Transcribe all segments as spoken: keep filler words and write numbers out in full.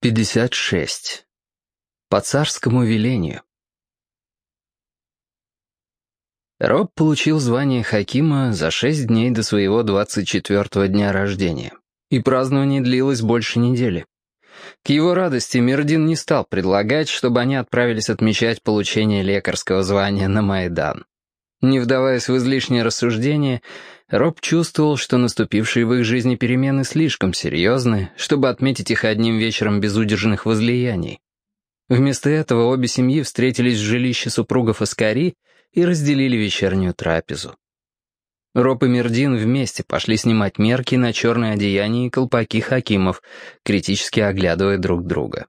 пятьдесят шесть. По царскому велению. Роб получил звание хакима за шесть дней до своего двадцать четвёртого дня рождения, и празднование длилось больше недели. К его радости Мирдин не стал предлагать, чтобы они отправились отмечать получение лекарского звания на Майдан. Не вдаваясь в излишние рассуждения, Роб чувствовал, что наступившие в их жизни перемены слишком серьезны, чтобы отметить их одним вечером безудержных возлияний. Вместо этого обе семьи встретились в жилище супругов Аскари и разделили вечернюю трапезу. Роб и Мирдин вместе пошли снимать мерки на черное одеяние и колпаки хакимов, критически оглядывая друг друга.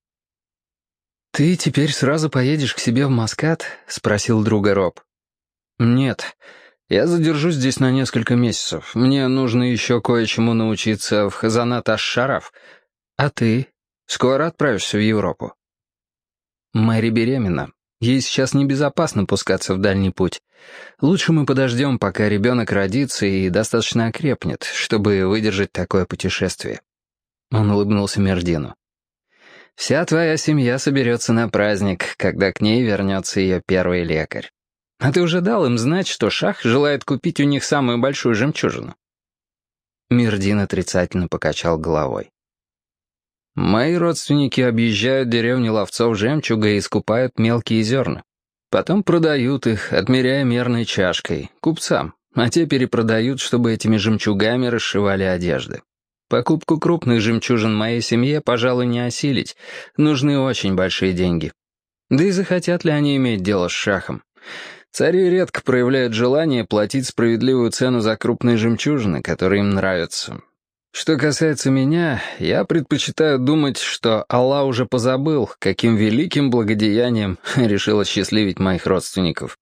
«Ты теперь сразу поедешь к себе в Маскат?» — спросил друга Роб. «Нет, я задержусь здесь на несколько месяцев. Мне нужно еще кое-чему научиться в Хазанат аш-Шараф. А ты? Скоро отправишься в Европу?» «Мэри беременна. Ей сейчас небезопасно пускаться в дальний путь. Лучше мы подождем, пока ребенок родится и достаточно окрепнет, чтобы выдержать такое путешествие». Он улыбнулся Мирдину. «Вся твоя семья соберется на праздник, когда к ней вернется ее первый лекарь. А ты уже дал им знать, что Шах желает купить у них самую большую жемчужину?» Мирдин отрицательно покачал головой. «Мои родственники объезжают деревни ловцов жемчуга и скупают мелкие зерна. Потом продают их, отмеряя мерной чашкой, купцам, а те перепродают, чтобы этими жемчугами расшивали одежды. Покупку крупных жемчужин моей семье, пожалуй, не осилить, нужны очень большие деньги. Да и захотят ли они иметь дело с Шахом? Цари редко проявляют желание платить справедливую цену за крупные жемчужины, которые им нравятся. Что касается меня, я предпочитаю думать, что Аллах уже позабыл, каким великим благодеянием решил осчастливить моих родственников.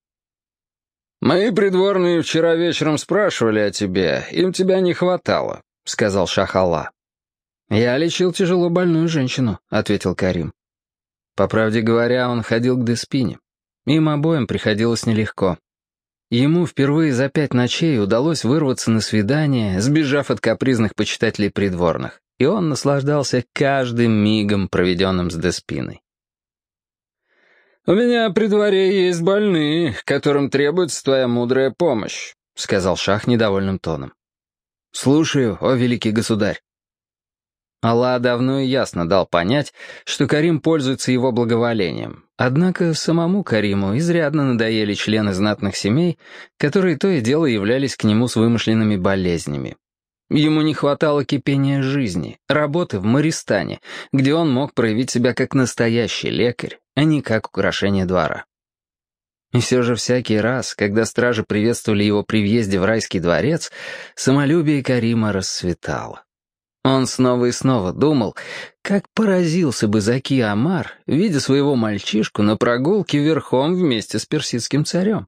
«Мои придворные вчера вечером спрашивали о тебе, им тебя не хватало», — сказал Шах Аллах. «Я лечил тяжело больную женщину», — ответил Карим. По правде говоря, он ходил к Деспине. Им обоим приходилось нелегко. Ему впервые за пять ночей удалось вырваться на свидание, сбежав от капризных почитателей придворных, и он наслаждался каждым мигом, проведенным с Деспиной. «У меня при дворе есть больные, которым требуется твоя мудрая помощь», — сказал Шах недовольным тоном. «Слушаю, о великий государь». Аллах давно и ясно дал понять, что Карим пользуется его благоволением. Однако самому Кариму изрядно надоели члены знатных семей, которые то и дело являлись к нему с вымышленными болезнями. Ему не хватало кипения жизни, работы в Мористане, где он мог проявить себя как настоящий лекарь, а не как украшение двора. И все же всякий раз, когда стражи приветствовали его при въезде в райский дворец, самолюбие Карима расцветало. Он снова и снова думал, как поразился бы Заки Омар, видя своего мальчишку на прогулке верхом вместе с персидским царем.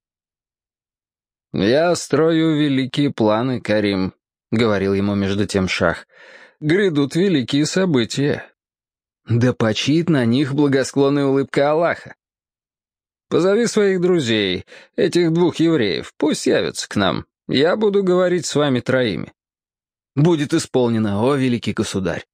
«Я строю великие планы, Карим», — говорил ему между тем Шах. «Грядут великие события». «Да почиет на них благосклонная улыбка Аллаха». «Позови своих друзей, этих двух евреев, пусть явятся к нам. Я буду говорить с вами троими». «Будет исполнено, о великий государь».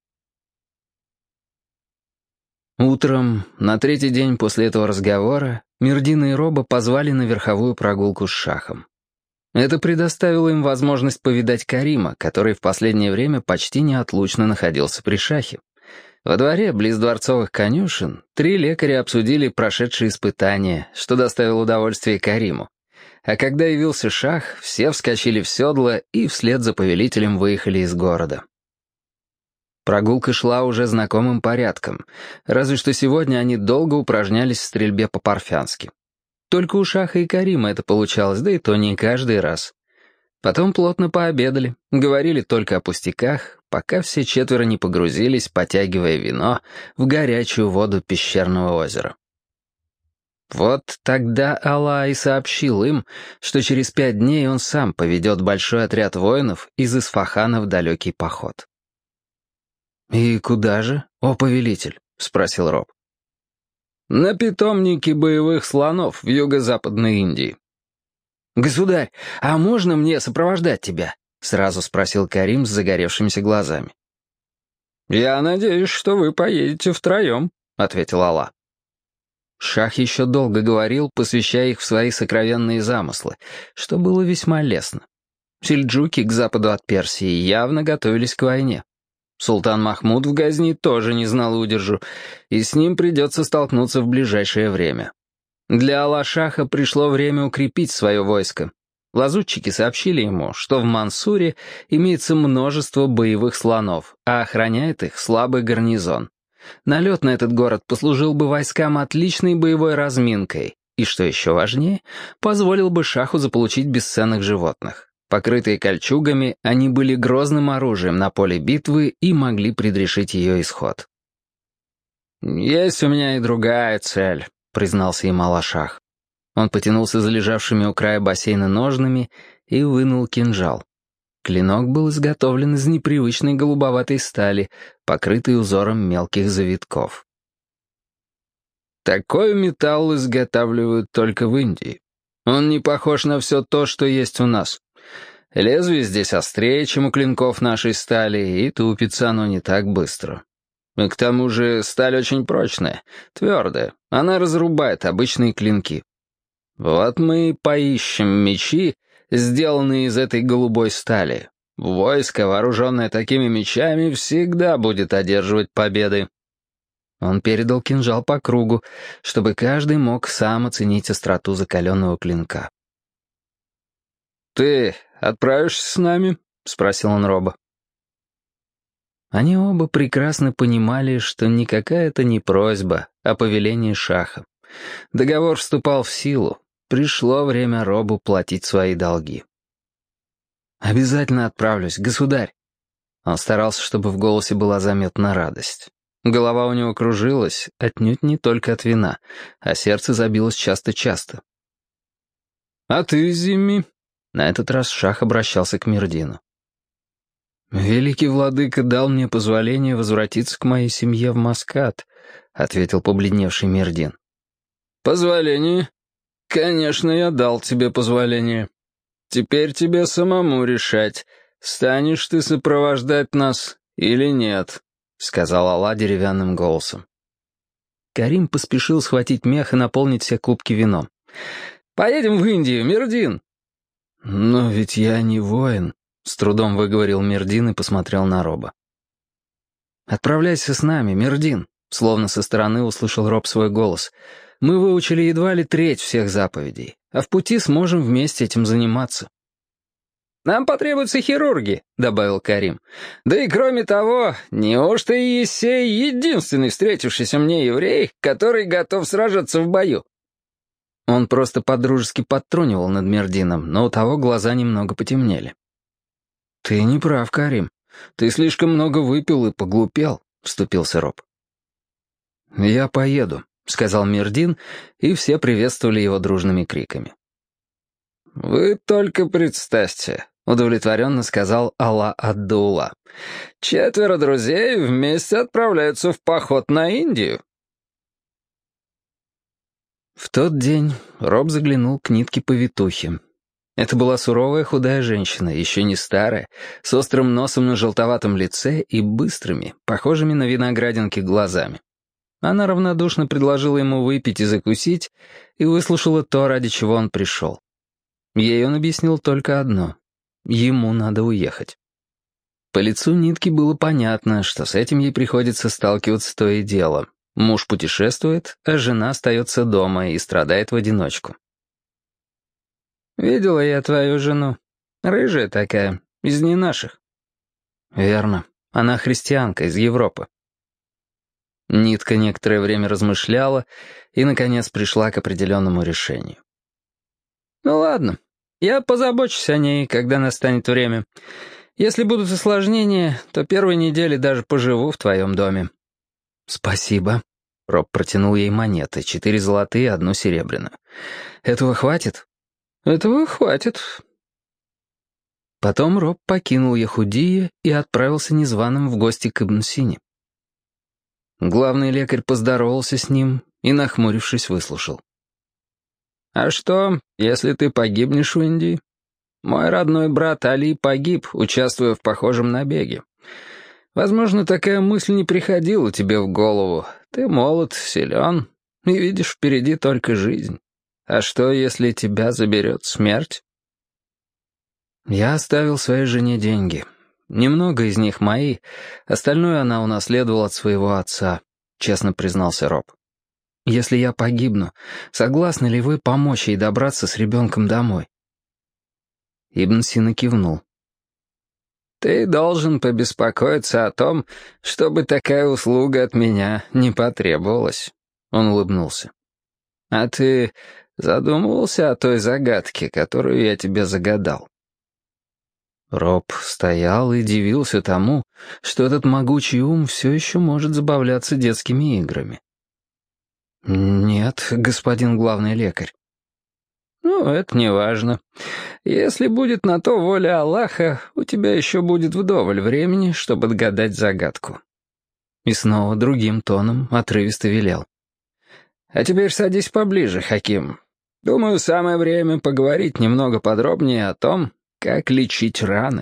Утром, на третий день после этого разговора, Мирдина и Роба позвали на верховую прогулку с Шахом. Это предоставило им возможность повидать Карима, который в последнее время почти неотлучно находился при Шахе. Во дворе, близ дворцовых конюшен, три лекаря обсудили прошедшие испытания, что доставило удовольствие Кариму. А когда явился Шах, все вскочили в седло и вслед за повелителем выехали из города. Прогулка шла уже знакомым порядком, разве что сегодня они долго упражнялись в стрельбе по-парфянски. Только у Шаха и Карима это получалось, да и то не каждый раз. Потом плотно пообедали, говорили только о пустяках, пока все четверо не погрузились, потягивая вино, в горячую воду пещерного озера. Вот тогда Аллах и сообщил им, что через пять дней он сам поведет большой отряд воинов из Исфахана в далекий поход. «И куда же, о повелитель?» — спросил Роб. «На питомнике боевых слонов в юго-западной Индии». «Государь, а можно мне сопровождать тебя?» — сразу спросил Карим с загоревшимися глазами. «Я надеюсь, что вы поедете втроем», — ответил Алла. Шах еще долго говорил, посвящая их в свои сокровенные замыслы, что было весьма лестно. Сельджуки к западу от Персии явно готовились к войне. Султан Махмуд в Газни тоже не знал удержу, и с ним придется столкнуться в ближайшее время. Для Алла-Шаха пришло время укрепить свое войско. Лазутчики сообщили ему, что в Мансуре имеется множество боевых слонов, а охраняет их слабый гарнизон. Налет на этот город послужил бы войскам отличной боевой разминкой и, что еще важнее, позволил бы Шаху заполучить бесценных животных. Покрытые кольчугами, они были грозным оружием на поле битвы и могли предрешить ее исход. «Есть у меня и другая цель», — признался им Алла-Шах. Он потянулся за лежавшими у края бассейна ножнами и вынул кинжал. Клинок был изготовлен из непривычной голубоватой стали, покрытой узором мелких завитков. «Такой металл изготавливают только в Индии. Он не похож на все то, что есть у нас. Лезвие здесь острее, чем у клинков нашей стали, и тупится оно не так быстро. И к тому же сталь очень прочная, твердая, она разрубает обычные клинки. Вот мы и поищем мечи, сделанные из этой голубой стали. Войско, вооруженное такими мечами, всегда будет одерживать победы». Он передал кинжал по кругу, чтобы каждый мог сам оценить остроту закаленного клинка. «Ты отправишься с нами?» — спросил он Роба. Они оба прекрасно понимали, что никакая это не просьба, а повеление Шаха. Договор вступал в силу. Пришло время Робу платить свои долги. «Обязательно отправлюсь, государь!» Он старался, чтобы в голосе была заметна радость. Голова у него кружилась, отнюдь не только от вина, а сердце забилось часто-часто. «А ты, Зимми?» На этот раз Шах обращался к Мирдину. «Великий владыка дал мне позволение возвратиться к моей семье в Маскат», — ответил побледневший Мирдин. «Позволение? Конечно, я дал тебе позволение. Теперь тебе самому решать, станешь ты сопровождать нас или нет», — сказал Алла деревянным голосом. Карим поспешил схватить мех и наполнить все кубки вином. «Поедем в Индию, Мирдин!» «Но ведь я не воин», — с трудом выговорил Мирдин и посмотрел на Роба. «Отправляйся с нами, Мирдин», — словно со стороны услышал Роб свой голос. «Мы выучили едва ли треть всех заповедей, а в пути сможем вместе этим заниматься». «Нам потребуются хирурги», — добавил Карим. «Да и кроме того, неужто Иессей единственный встретившийся мне еврей, который готов сражаться в бою?» Он просто подружески подтрунивал над Мирдином, но у того глаза немного потемнели. «Ты не прав, Карим. Ты слишком много выпил и поглупел», — вступился Роб. «Я поеду», — сказал Мирдин, и все приветствовали его дружными криками. «Вы только представьте», — удовлетворенно сказал Алла ад-Даула. «Четверо друзей вместе отправляются в поход на Индию». В тот день Роб заглянул к нитке-повитухе. Это была суровая худая женщина, еще не старая, с острым носом на желтоватом лице и быстрыми, похожими на виноградинки, глазами. Она равнодушно предложила ему выпить и закусить, и выслушала то, ради чего он пришел. Ей он объяснил только одно — ему надо уехать. По лицу нитки было понятно, что с этим ей приходится сталкиваться то и дело. Муж путешествует, а жена остается дома и страдает в одиночку. «Видела я твою жену. Рыжая такая, из не наших». «Верно. Она христианка, из Европы». Нитка некоторое время размышляла и, наконец, пришла к определенному решению. «Ну ладно, я позабочусь о ней, когда настанет время. Если будут осложнения, то первой недели даже поживу в твоем доме». «Спасибо». Роб протянул ей монеты, четыре золотые и одну серебряную. «Этого хватит?» «Этого хватит». Потом Роб покинул Яхудию и отправился незваным в гости к Ибн Сине. Главный лекарь поздоровался с ним и, нахмурившись, выслушал. «А что, если ты погибнешь в Индии? Мой родной брат Али погиб, участвуя в похожем набеге. Возможно, такая мысль не приходила тебе в голову. Ты молод, силен и видишь впереди только жизнь. А что, если тебя заберет смерть? Я оставил своей жене деньги. Немного из них мои, остальное она унаследовала от своего отца, честно признался Роб. Если я погибну, согласны ли вы помочь ей добраться с ребенком домой? Ибн Сина кивнул. «Ты должен побеспокоиться о том, чтобы такая услуга от меня не потребовалась», — он улыбнулся. «А ты задумывался о той загадке, которую я тебе загадал?» Роб стоял и дивился тому, что этот могучий ум все еще может забавляться детскими играми. «Нет, господин главный лекарь». «Ну, это не важно. Если будет на то воля Аллаха, у тебя еще будет вдоволь времени, чтобы отгадать загадку». И снова другим тоном отрывисто велел. «А теперь садись поближе, Хаким. Думаю, самое время поговорить немного подробнее о том, как лечить раны».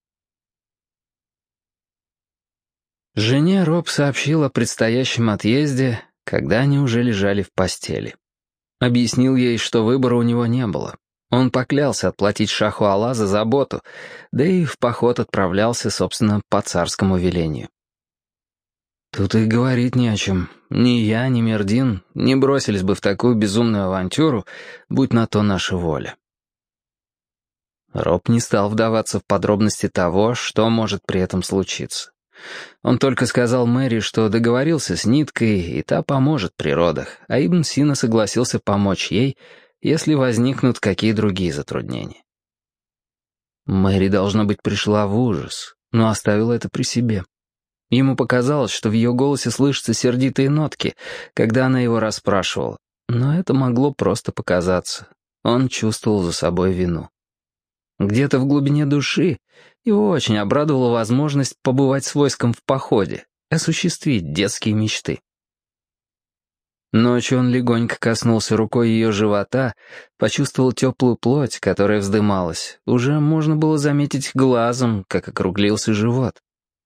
Жене Роб сообщил о предстоящем отъезде, когда они уже лежали в постели. Объяснил ей, что выбора у него не было. Он поклялся отплатить шаху Аллах за заботу, да и в поход отправлялся, собственно, по царскому велению. Тут и говорить не о чем. Ни я, ни Мердин не бросились бы в такую безумную авантюру, будь на то наша воля. Роб не стал вдаваться в подробности того, что может при этом случиться. Он только сказал Мэри, что договорился с Ниткой, и та поможет при родах, а Ибн Сина согласился помочь ей, если возникнут какие другие затруднения. Мэри, должно быть, пришла в ужас, но оставила это при себе. Ему показалось, что в ее голосе слышатся сердитые нотки, когда она его расспрашивала, но это могло просто показаться. Он чувствовал за собой вину. Где-то в глубине души его очень обрадовала возможность побывать с войском в походе, осуществить детские мечты. Ночью он легонько коснулся рукой ее живота, почувствовал теплую плоть, которая вздымалась. Уже можно было заметить глазом, как округлился живот.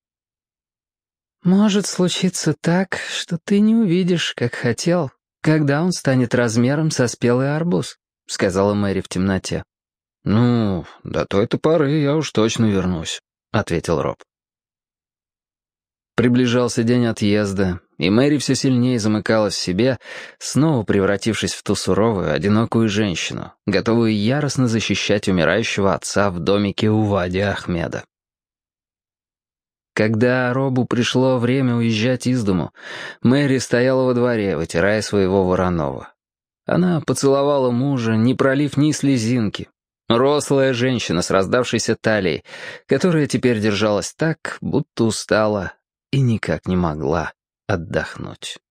«Может случиться так, что ты не увидишь, как хотел, когда он станет размером со спелый арбуз», — сказала Мэри в темноте. «Ну, до той-то поры я уж точно вернусь», — ответил Роб. Приближался день отъезда, и Мэри все сильнее замыкалась в себе, снова превратившись в ту суровую, одинокую женщину, готовую яростно защищать умирающего отца в домике у Вади Ахмеда. Когда Робу пришло время уезжать из дому, Мэри стояла во дворе, вытирая своего вороного. Она поцеловала мужа, не пролив ни слезинки. Рослая женщина с раздавшейся талией, которая теперь держалась так, будто устала и никак не могла отдохнуть.